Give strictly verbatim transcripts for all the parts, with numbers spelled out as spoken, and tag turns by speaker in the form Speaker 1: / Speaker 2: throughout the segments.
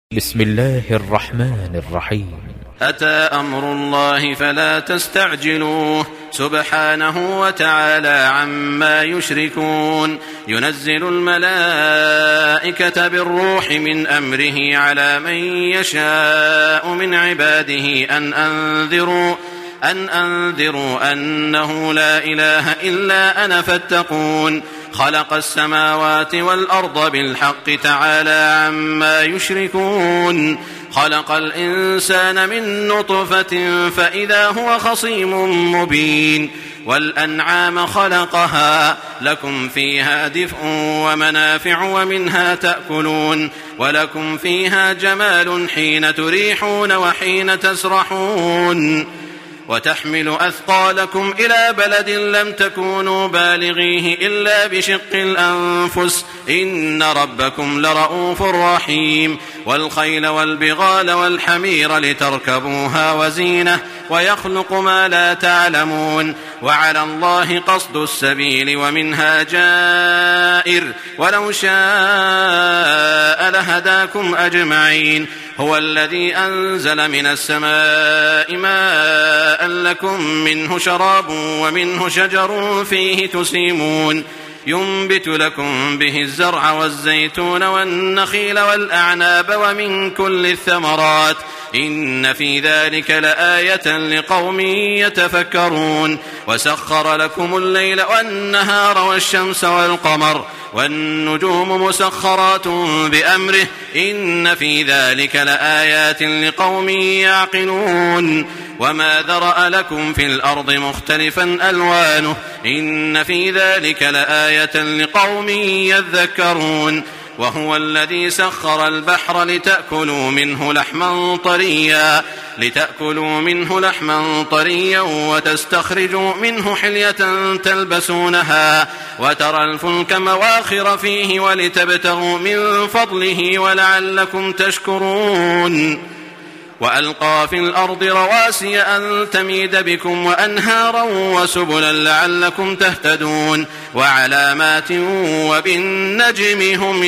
Speaker 1: بسم الله الرحمن الرحيم.
Speaker 2: أتى أمر الله فلا تستعجلوه سبحانه وتعالى عما يشركون. ينزل الملائكة بالروح من أمره على من يشاء من عباده أن أنذروا أن أنذروا أنه لا إله إلا أنا فاتقون. خلق السماوات والأرض بالحق تعالى عما يشركون. خلق الإنسان من نطفة فإذا هو خصيم مبين. والأنعام خلقها لكم فيها دفء ومنافع ومنها تأكلون ولكم فيها جمال حين تريحون وحين تسرحون. وتحمل أثقالكم إلى بلد لم تكونوا بالغيه إلا بشق الأنفس إن ربكم لرؤوف رحيم. والخيل والبغال والحمير لتركبوها وزينة ويخلق ما لا تعلمون. وعلى الله قصد السبيل ومنها جائر ولو شاء لهداكم أجمعين. هو الذي أنزل من السماء ماء لكم منه شراب ومنه شجر فيه تسيمون. ينبت لكم به الزرع والزيتون والنخيل والأعناب ومن كل الثمرات إن في ذلك لآية لقوم يتفكرون. وسخر لكم الليل والنهار والشمس والقمر والنجوم مسخرات بأمره إن في ذلك لآيات لقوم يعقلون. وما ذرأ لكم في الأرض مختلفا ألوانه إن في ذلك لآية لقوم يذكرون. وهو الذي سخر البحر لتأكلوا منه لحما طريا لتأكلوا منه لحما طريا وتستخرجوا منه حلية تلبسونها وترى الفلك مواخر فيه ولتبتغوا من فضله ولعلكم تشكرون. وألقى في الأرض رواسي أن تميد بكم وأنهارا وسبلا لعلكم تهتدون. وعلامات وبالنجم هم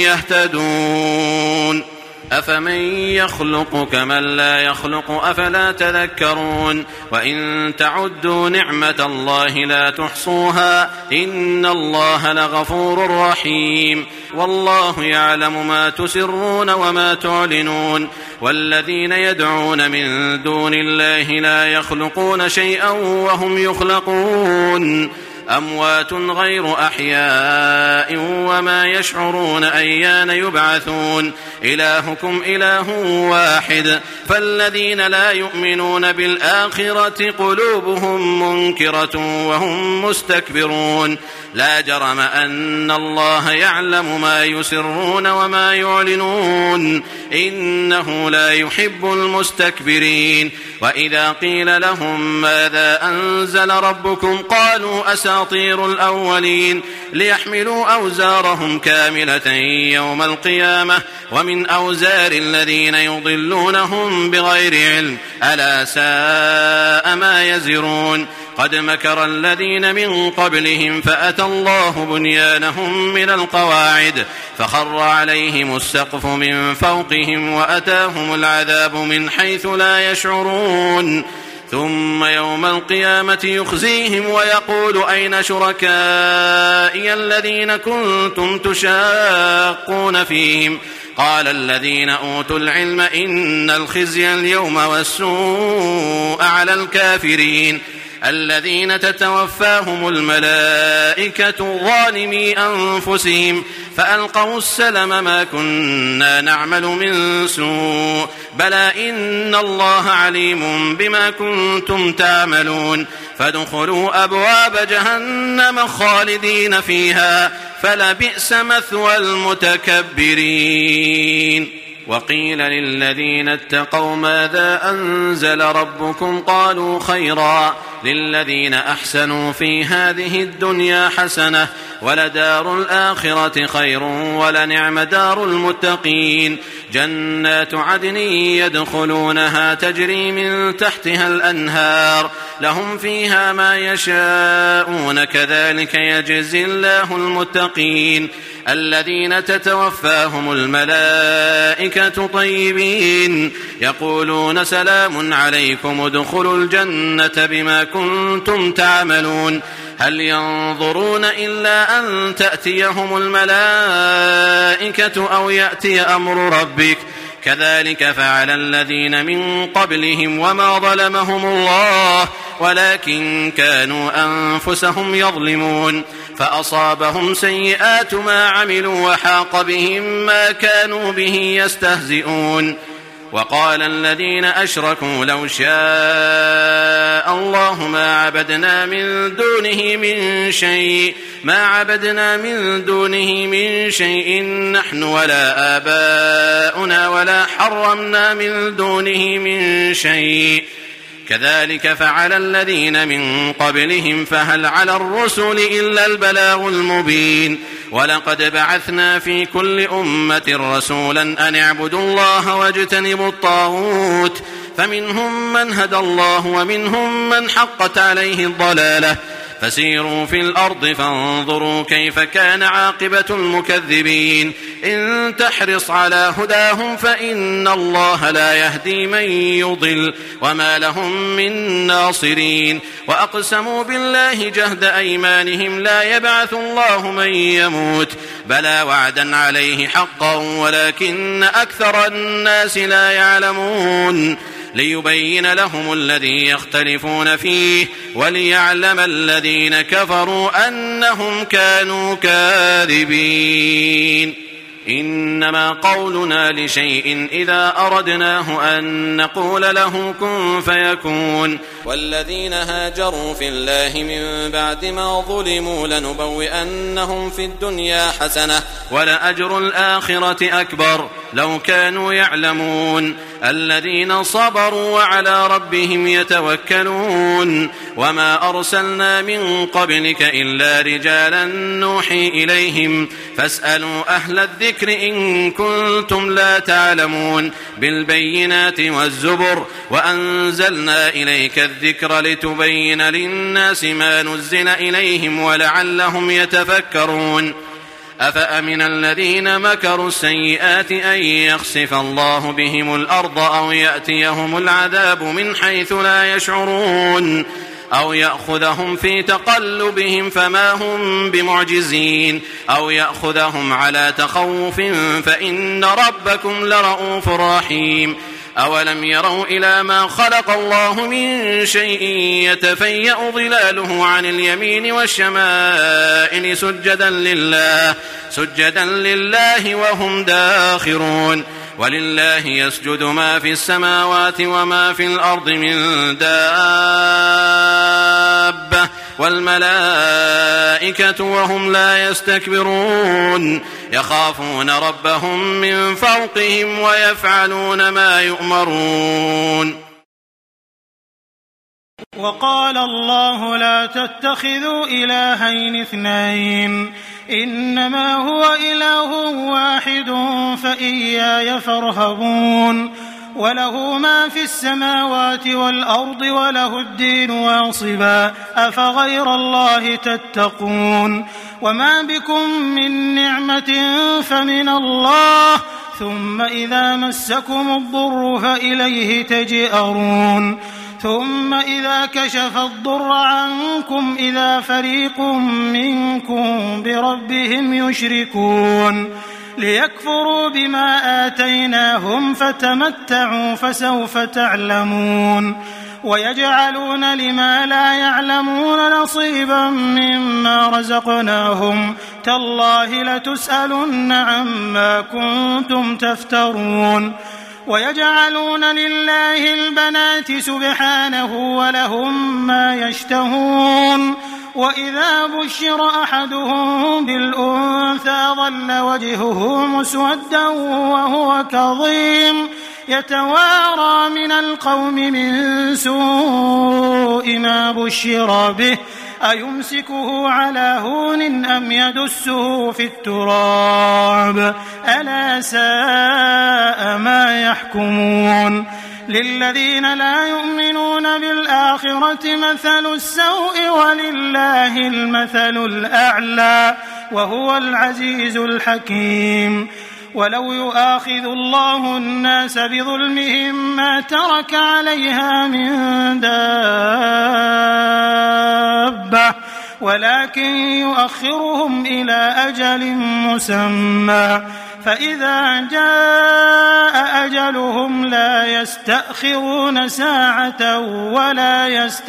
Speaker 2: يهتدون. أفمن يخلق كمن لا يخلق أفلا تذكرون. وإن تعدوا نعمة الله لا تحصوها إن الله لغفور رحيم. والله يعلم ما تسرون وما تعلنون. والذين يدعون من دون الله لا يخلقون شيئا وهم يخلقون. أموات غير أحياء وما يشعرون أيان يبعثون. إلهكم إله واحد فالذين لا يؤمنون بالآخرة قلوبهم منكرة وهم مستكبرون. لا جرم أن الله يعلم ما يسرون وما يعلنون إنه لا يحب المستكبرين. وإذا قيل لهم ماذا أنزل ربكم قالوا أساطير الأولين ليحملوا أوزارهم كاملة يوم القيامة ومن أوزار الذين يضلونهم بغير علم ألا ساء ما يزرون. قد مكر الذين من قبلهم فأتى الله بنيانهم من القواعد فخر عليهم السقف من فوقهم وأتاهم العذاب من حيث لا يشعرون. ثم يوم القيامة يخزيهم ويقول أين شركائي الذين كنتم تشاقون فيهم قال الذين أوتوا العلم إن الخزي اليوم والسوء على الكافرين الذين تتوفاهم الملائكة ظالمي أنفسهم فألقوا السلم ما كنا نعمل من سوء بلى إن الله عليم بما كنتم تعملون. فادخلوا أبواب جهنم خالدين فيها فلبئس مثوى المتكبرين. وقيل للذين اتقوا ماذا أنزل ربكم قالوا خيرا للذين أحسنوا في هذه الدنيا حسنة ولدار الآخرة خير ولنعم دار المتقين. جنات عدن يدخلونها تجري من تحتها الأنهار لهم فيها ما يشاءون كذلك يجزي الله المتقين. الذين تتوفاهم الملائكة طيبين يقولون سلام عليكم ادخلوا الجنة بما كنتم تعملون هل ينظرون إلا أن تأتيهم الملائكة أو يأتي أمر ربك كذلك فعل الذين من قبلهم وما ظلمهم الله ولكن كانوا أنفسهم يظلمون فأصابهم سيئات ما عملوا وحاق بهم ما كانوا به يستهزئون وقال الذين أشركوا لو شاء الله ما عبدنا من دونه من شيء ما عبدنا من دونه من شيء نحن ولا آباؤنا ولا حرمنا من دونه من شيء كذلك فعل الذين من قبلهم فهل على الرسل إلا البلاغ المبين ولقد بعثنا في كل أمة رسولا أن اعبدوا الله واجتنبوا الطاغوت فمنهم من هدى الله ومنهم من حقت عليه الضلالة فسيروا في الأرض فانظروا كيف كان عاقبة المكذبين إن تحرص على هداهم فإن الله لا يهدي من يضل وما لهم من ناصرين وأقسموا بالله جهد أيمانهم لا يبعث الله من يموت بلى وعدا عليه حقا ولكن أكثر الناس لا يعلمون ليبين لهم الذي يختلفون فيه وليعلم الذين كفروا أنهم كانوا كاذبين إنما قولنا لشيء إذا أردناه أن نقول له كن فيكون والذين هاجروا في الله من بعد ما ظلموا لنبوئنهم في الدنيا حسنة ولأجر الآخرة أكبر لو كانوا يعلمون الذين صبروا وعلى ربهم يتوكلون وما أرسلنا من قبلك إلا رجالا نوحي إليهم فاسألوا أهل الذكر إن كنتم لا تعلمون بالبينات والزبر وأنزلنا إليك الذكر لتبين للناس ما نزل إليهم ولعلهم يتفكرون أفأمن الذين مكروا السيئات أن يخسف الله بهم الأرض أو يأتيهم العذاب من حيث لا يشعرون أو يأخذهم في تقلبهم فما هم بمعجزين أو يأخذهم على تخوف فإن ربكم لرؤوف رحيم أولم يروا إلى ما خلق الله من شيء يتفيأ ظلاله عن اليمين والشمائل سجدا لله سجدا لله وهم داخرون ولله يسجد ما في السماوات وما في الأرض من دابة والملائكة وهم لا يستكبرون يخافون ربهم من فوقهم ويفعلون ما يؤمرون
Speaker 3: وقال الله لا تتخذوا إلهين اثنين إنما هو إله واحد فإياي فارهبون وله ما في السماوات والأرض وله الدين واصبا أفغير الله تتقون وما بكم من نعمة فمن الله ثم إذا مسكم الضر فإليه تجأرون ثم إذا كشف الضر عنكم إذا فريق منكم بربهم يشركون ليكفروا بما آتيناهم فتمتعوا فسوف تعلمون ويجعلون لما لا يعلمون نصيبا مما رزقناهم تالله لتسألن عما كنتم تفترون ويجعلون لله البنات سبحانه ولهم ما يشتهون وإذا بشر أحدهم بالأنثى ظل وجهه مسودا وهو كظيم يتوارى من القوم من سوء ما بشر به أيمسكه على هون أم يدسه في التراب ألا ساء ما يحكمون للذين لا يؤمنون بالآخرة مثل السوء ولله المثل الأعلى وهو العزيز الحكيم. ولو يؤاخذ الله الناس بظلمهم ما ترك عليها من دابة ولكن يؤخرهم إلى أجل مسمى فإذا جاء أجلهم لا يستأخرون ساعة ولا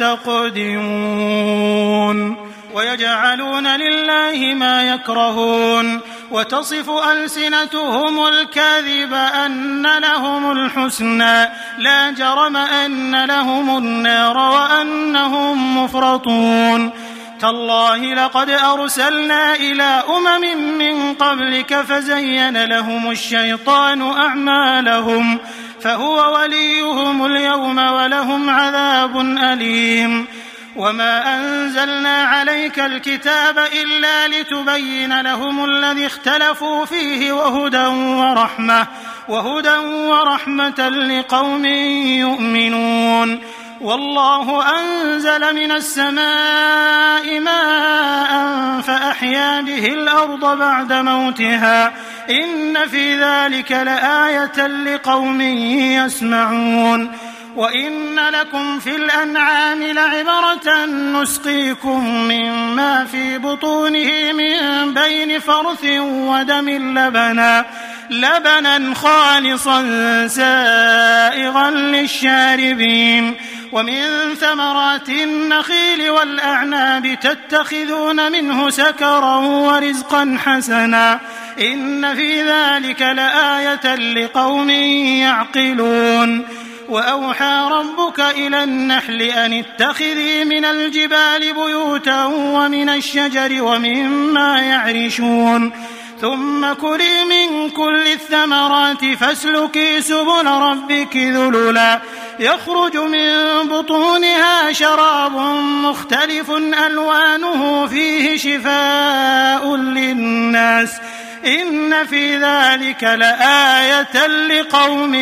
Speaker 3: يستقدمون. ويجعلون لله ما يكرهون وتصف ألسنتهم الكذب أن لهم الحسنى لا جرم أن لهم النار وأنهم مفرطون. تالله لقد أرسلنا إلى أمم من قبلك فزين لهم الشيطان أعمالهم فهو وليهم اليوم ولهم عذاب أليم. وما أنزلنا عليك الكتاب إلا لتبين لهم الذي اختلفوا فيه وهدى ورحمة وهدى ورحمة لقوم يؤمنون. والله أنزل من السماء ماء فأحيا به الأرض بعد موتها إن في ذلك لآية لقوم يسمعون. وإن لكم في الأنعام لعبرة نسقيكم مما في بطونه من بين فرث ودم لبنا لبنا خالصا سائغا للشاربين. ومن ثمرات النخيل والأعناب تتخذون منه سكرا ورزقا حسنا إن في ذلك لآية لقوم يعقلون. وأوحى ربك إلى النحل أن اتخذي من الجبال بيوتا ومن الشجر ومما يعرشون ثم كلي من كل الثمرات فاسلكي سبل ربك ذللا يخرج من بطونها شراب مختلف ألوانه فيه شفاء للناس إن في ذلك لآية لقوم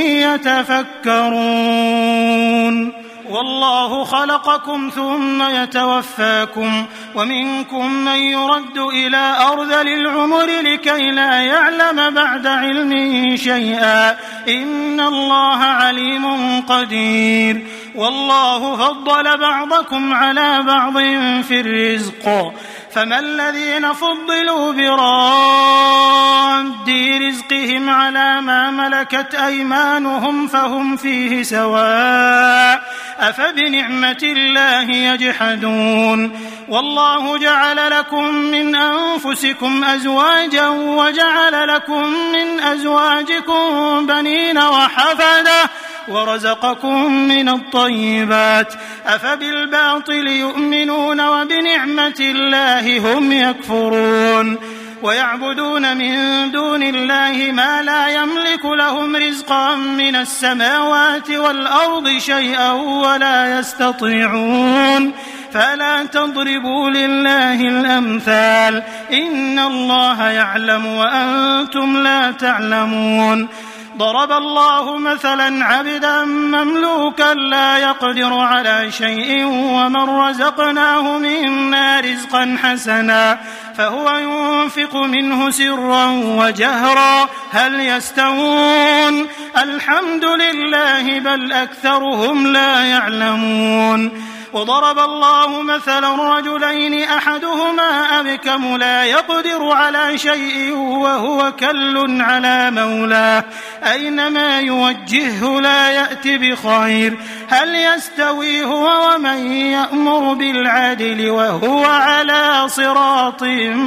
Speaker 3: يتفكرون. والله خلقكم ثم يتوفاكم ومنكم من يرد إلى أرذل العمر لكي لا يعلم بعد علم شيئا إن الله عليم قدير. والله فضل بعضكم على بعض في الرزق فما الذين فضلوا براد رزقهم على ما ملكت أيمانهم فهم فيه سواء أفبنعمة الله يجحدون. والله جعل لكم من أنفسكم أزواجا وجعل لكم من أزواجكم بنين وحفدة ورزقكم من الطيبات أفبالباطل يؤمنون وبنعمة الله هم يكفرون. ويعبدون من دون الله ما لا يملك لهم رزقا من السماوات والأرض شيئا ولا يستطيعون فلا تضربوا لله الأمثال إن الله يعلم وأنتم لا تعلمون. ضرب الله مثلا عبدا مملوكا لا يقدر على شيء ومن رزقناه منا رزقا حسنا فهو ينفق منه سرا وجهرا هل يستوون الحمد لله بل أكثرهم لا يعلمون. وضرب الله مثلا رجلين أحدهما أبكم لا يقدر على شيء وهو كل على مولاه أينما يوجهه لا يأتي بخير هل يستوي هو ومن يأمر بالعدل وهو على صراط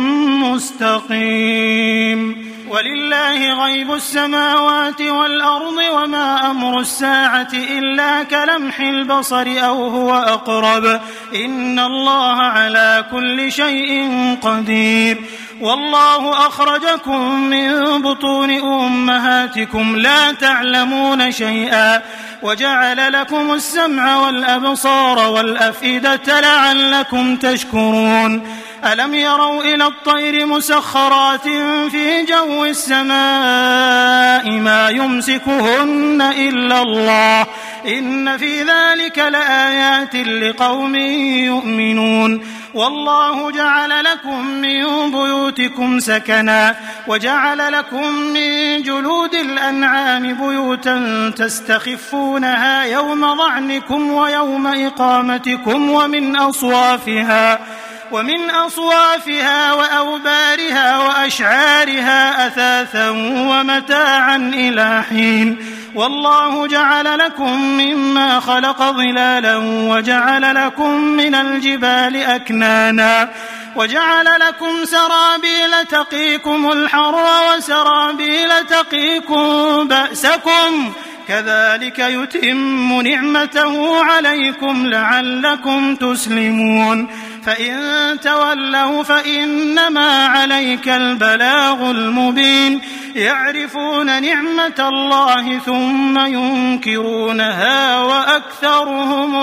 Speaker 3: مستقيم. ولله غيب السماوات والأرض وما أمر الساعة إلا كلمح البصر أو هو أقرب إن الله على كل شيء قدير. والله أخرجكم من بطون أمهاتكم لا تعلمون شيئا وجعل لكم السمع والأبصار والأفئدة لعلكم تشكرون. ألم يروا إلى الطير مسخرات في جو السماء ما يمسكهن إلا الله إن في ذلك لآيات لقوم يؤمنون. والله جعل لكم من بيوتكم سكنا وجعل لكم من جلود الأنعام بيوتا تستخفونها يوم ظعنكم ويوم إقامتكم ومن أصوافها ومن أصوافها وأوبارها وأشعارها أثاثا ومتاعا إلى حين والله جعل لكم مما خلق ظلالا وجعل لكم من الجبال أكنانا وجعل لكم سرابيل تقيكم الحر وسرابيل تقيكم بأسكم كذلك يتم نعمته عليكم لعلكم تسلمون فإن تولوا فإنما عليك البلاغ المبين يعرفون نعمة الله ثم ينكرونها وأكثرهم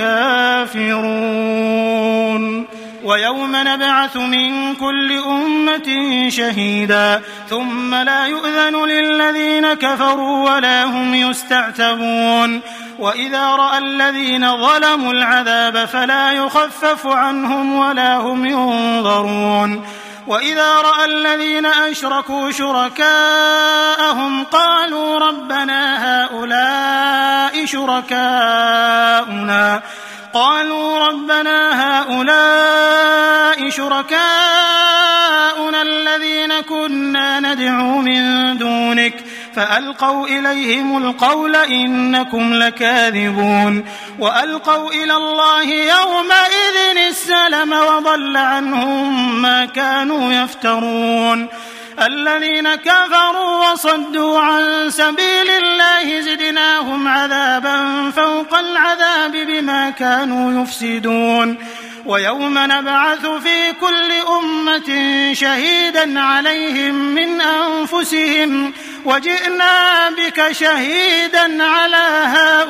Speaker 3: الكافرون ويوم نبعث من كل أمة شهيدا ثم لا يؤذن للذين كفروا ولا هم يستعتبون وإذا رأى الذين ظلموا العذاب فلا يخفف عنهم ولا هم ينظرون وإذا رأى الذين أشركوا شركاءهم قالوا ربنا هؤلاء شركاؤنا قالوا ربنا هؤلاء شركاؤنا الذين كنا ندعو من دونك فألقوا إليهم القول إنكم لكاذبون وألقوا إلى الله يومئذ السلم وضل عنهم ما كانوا يفترون الذين كفروا وصدوا عن سبيل الله زدناهم عذابا فوق العذاب بما كانوا يفسدون ويوم نبعث في كل أمة شهيدا عليهم من أنفسهم وجئنا بك شهيدا على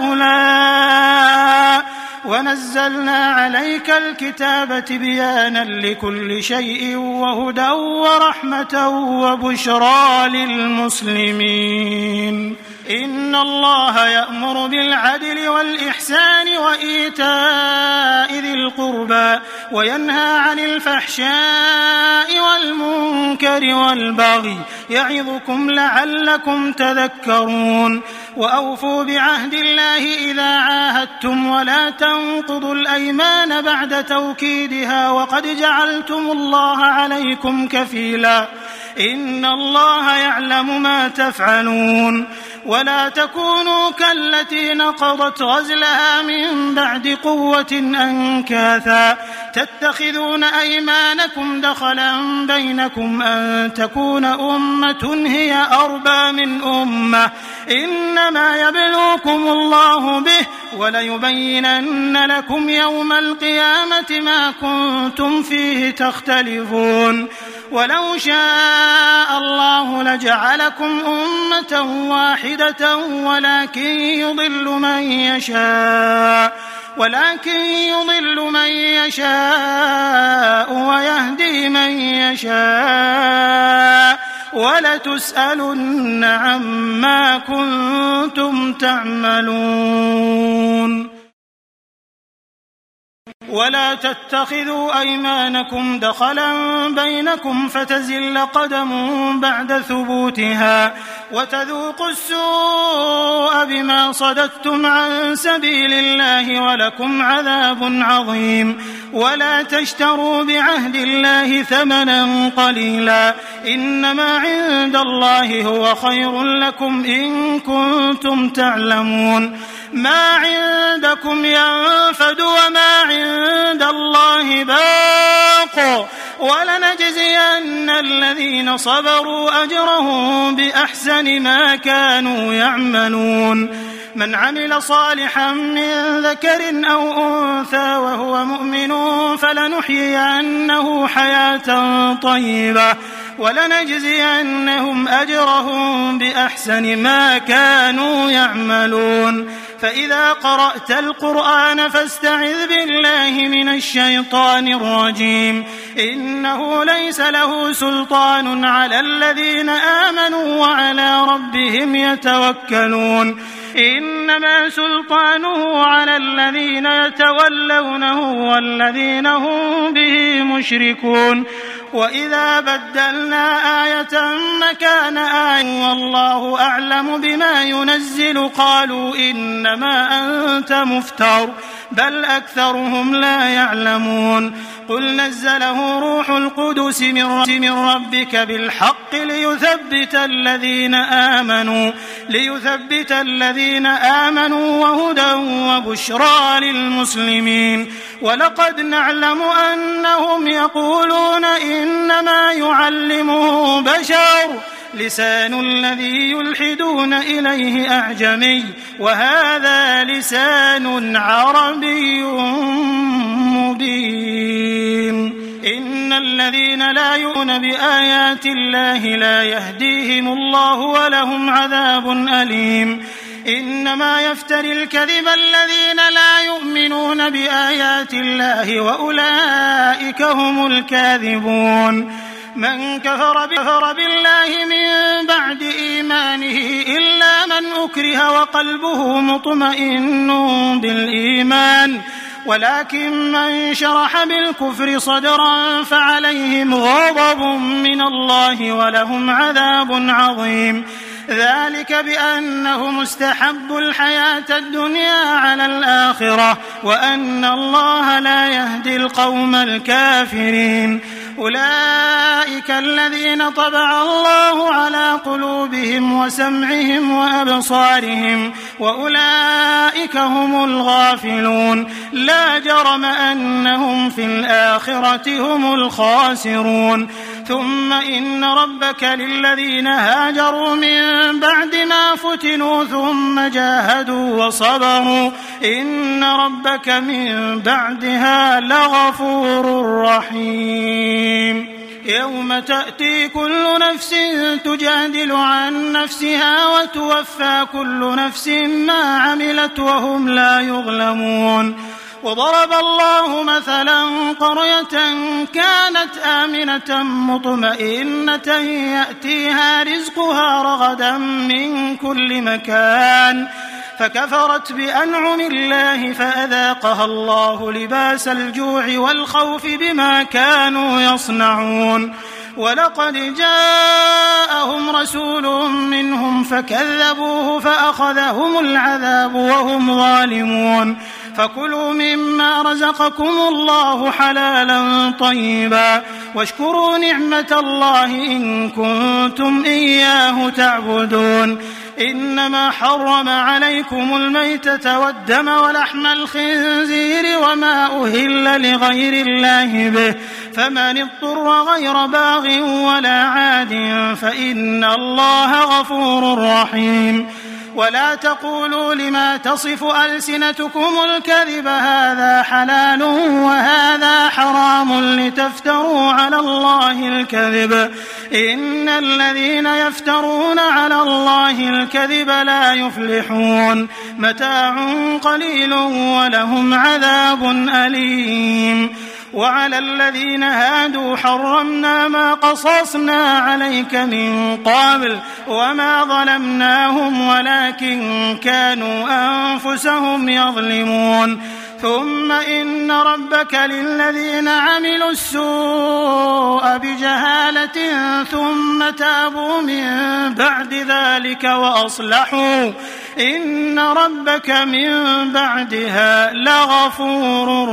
Speaker 3: هؤلاء ونزلنا عليك الكتاب تبيانا لكل شيء وهدى ورحمة وبشرى للمسلمين إن الله يأمر بالعدل والإحسان وإيتاء ذي القربى وينهى عن الفحشاء والمنكر والبغي يعظكم لعلكم تذكرون وأوفوا بعهد الله إذا عاهدتم ولا تنقضوا الأيمان بعد توكيدها وقد جعلتم الله عليكم كفيلا إن الله يعلم ما تفعلون ولا تكونوا كالتي نقضت غزلها من بعد قوة أنكاثا تتخذون أيمانكم دخلا بينكم أن تكون أمة هي أربى من أمة إنما يبلوكم الله به وليبينن لكم يوم القيامة ما كنتم فيه تختلفون ولو شاء الله لجعلكم أمة واحدة ولكن يضل من يشاء ولكن يضل من يشاء ويهدي من يشاء ولتسألن عما كنتم تعملون ولا تتخذوا أيمانكم دخلا بينكم فتزل قدم بعد ثبوتها وتذوقوا السوء بما صددتم عن سبيل الله ولكم عذاب عظيم ولا تشتروا بعهد الله ثمنا قليلا إنما عند الله هو خير لكم إن كنتم تعلمون ما عندكم ينفد وما عند الله باق ولنجزين الذين صبروا أجرهم بأحسن ما كانوا يعملون من عمل صالحا من ذكر أو أنثى وهو مؤمن فلنحيينه حياة طيبة ولنجزينهم أجرهم بأحسن ما كانوا يعملون. فإذا قرأت القرآن فاستعذ بالله من الشيطان الرجيم إنه ليس له سلطان على الذين آمنوا وعلى ربهم يتوكلون إنما سلطانه على الذين يتولونه والذين هم به مشركون. وإذا بدلنا آية مكان آية والله أعلم بما ينزل قالوا إنما أنت مفتر بل أكثرهم لا يعلمون. قل نزله روح القدس من ربك بالحق ليثبت الذين آمنوا ليثبت الذين آمنوا وهدى وبشرى للمسلمين. ولقد نعلم أنهم يقولون إنما يعلمه بشر لسان الذي يلحدون إليه أعجمي وهذا لسان عربي مبين. إن الذين لا يؤمنون بآيات الله لا يهديهم الله ولهم عذاب أليم. إنما يفتري الكذب الذين لا يؤمنون بآيات الله وأولئك هم الكاذبون. من كفر بالله من بعد إيمانه إلا من أكره وقلبه مطمئن بالإيمان ولكن من شرح بالكفر صدرا فعليهم غضب من الله ولهم عذاب عظيم. ذلك بأنهم استحبوا الحياة الدنيا على الآخرة وأن الله لا يهدي القوم الكافرين. أولئك الذين طبع الله على قلوبهم وسمعهم وأبصارهم وأولئك هم الغافلون. لا جرم أنهم في الآخرة هم الخاسرون. ثم إن ربك للذين هاجروا من بعد ما فتنوا ثم جاهدوا وصبروا إن ربك من بعدها لغفور رحيم. يوم تأتي كل نفس تجادل عن نفسها وتوفى كل نفس ما عملت وهم لا يظلمون. وضرب الله مثلا قرية كانت آمنة مطمئنة يأتيها رزقها رغدا من كل مكان فكفرت بأنعم الله فأذاقها الله لباس الجوع والخوف بما كانوا يصنعون. ولقد جاءهم رسول منهم فكذبوه فأخذهم العذاب وهم ظالمون. فكلوا مما رزقكم الله حلالا طيبا واشكروا نعمة الله إن كنتم إياه تعبدون. إنما حرم عليكم الميتة والدم ولحم الخنزير وما أهل لغير الله به فمن اضطر غير باغ ولا عاد فإن الله غفور رحيم. ولا تقولوا لما تصف ألسنتكم الكذب هذا حلال وهذا حرام لتفتروا على الله الكذب إن الذين يفترون على الله الكذب لا يفلحون. متاع قليل ولهم عذاب أليم. وعلى الذين هادوا حرمنا ما قصصنا عليك من قبل وما ظلمناهم ولكن كانوا أنفسهم يظلمون. ثم إن ربك للذين عملوا السوء بجهالة ثم تابوا من بعد ذلك وأصلحوا إن ربك من بعدها لغفور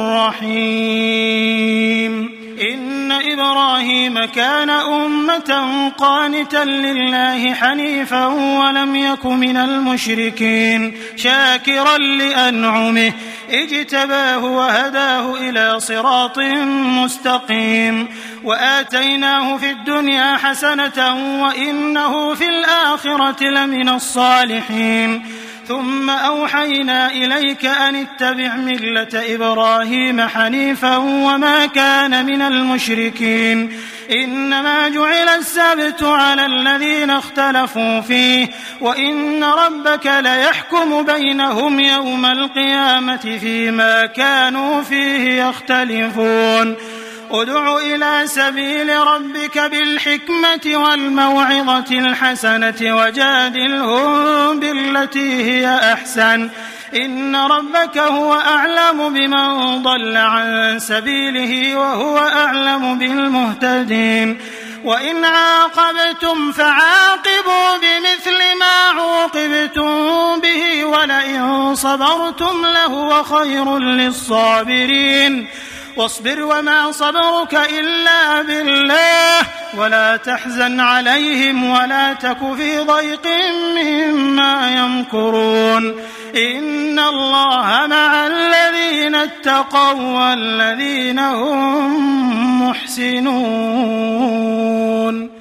Speaker 3: رحيم. إن إبراهيم كان أمة قانتا لله حنيفا ولم يك من المشركين شاكرا لأنعمه اجتباه وهداه إلى صراط مستقيم. وآتيناه في الدنيا حسنة وإنه في الآخرة لمن الصالحين ثم أوحينا إليك أن اتبع ملة إبراهيم حنيفا وما كان من المشركين إنما جعل السبت على الذين اختلفوا فيه وإن ربك ليحكم بينهم يوم القيامة فيما كانوا فيه يختلفون ادع إلى سبيل ربك بالحكمة والموعظة الحسنة وجادلهم بالتي هي أحسن إن ربك هو أعلم بمن ضل عن سبيله وهو أعلم بالمهتدين وإن عاقبتم فعاقبوا بمثل ما عوقبتم به ولئن صبرتم لهو خير للصابرين واصبر وما صبرك إلا بالله ولا تحزن عليهم ولا تك في ضيق مما يمكرون إن الله مع الذين اتقوا والذين هم محسنون.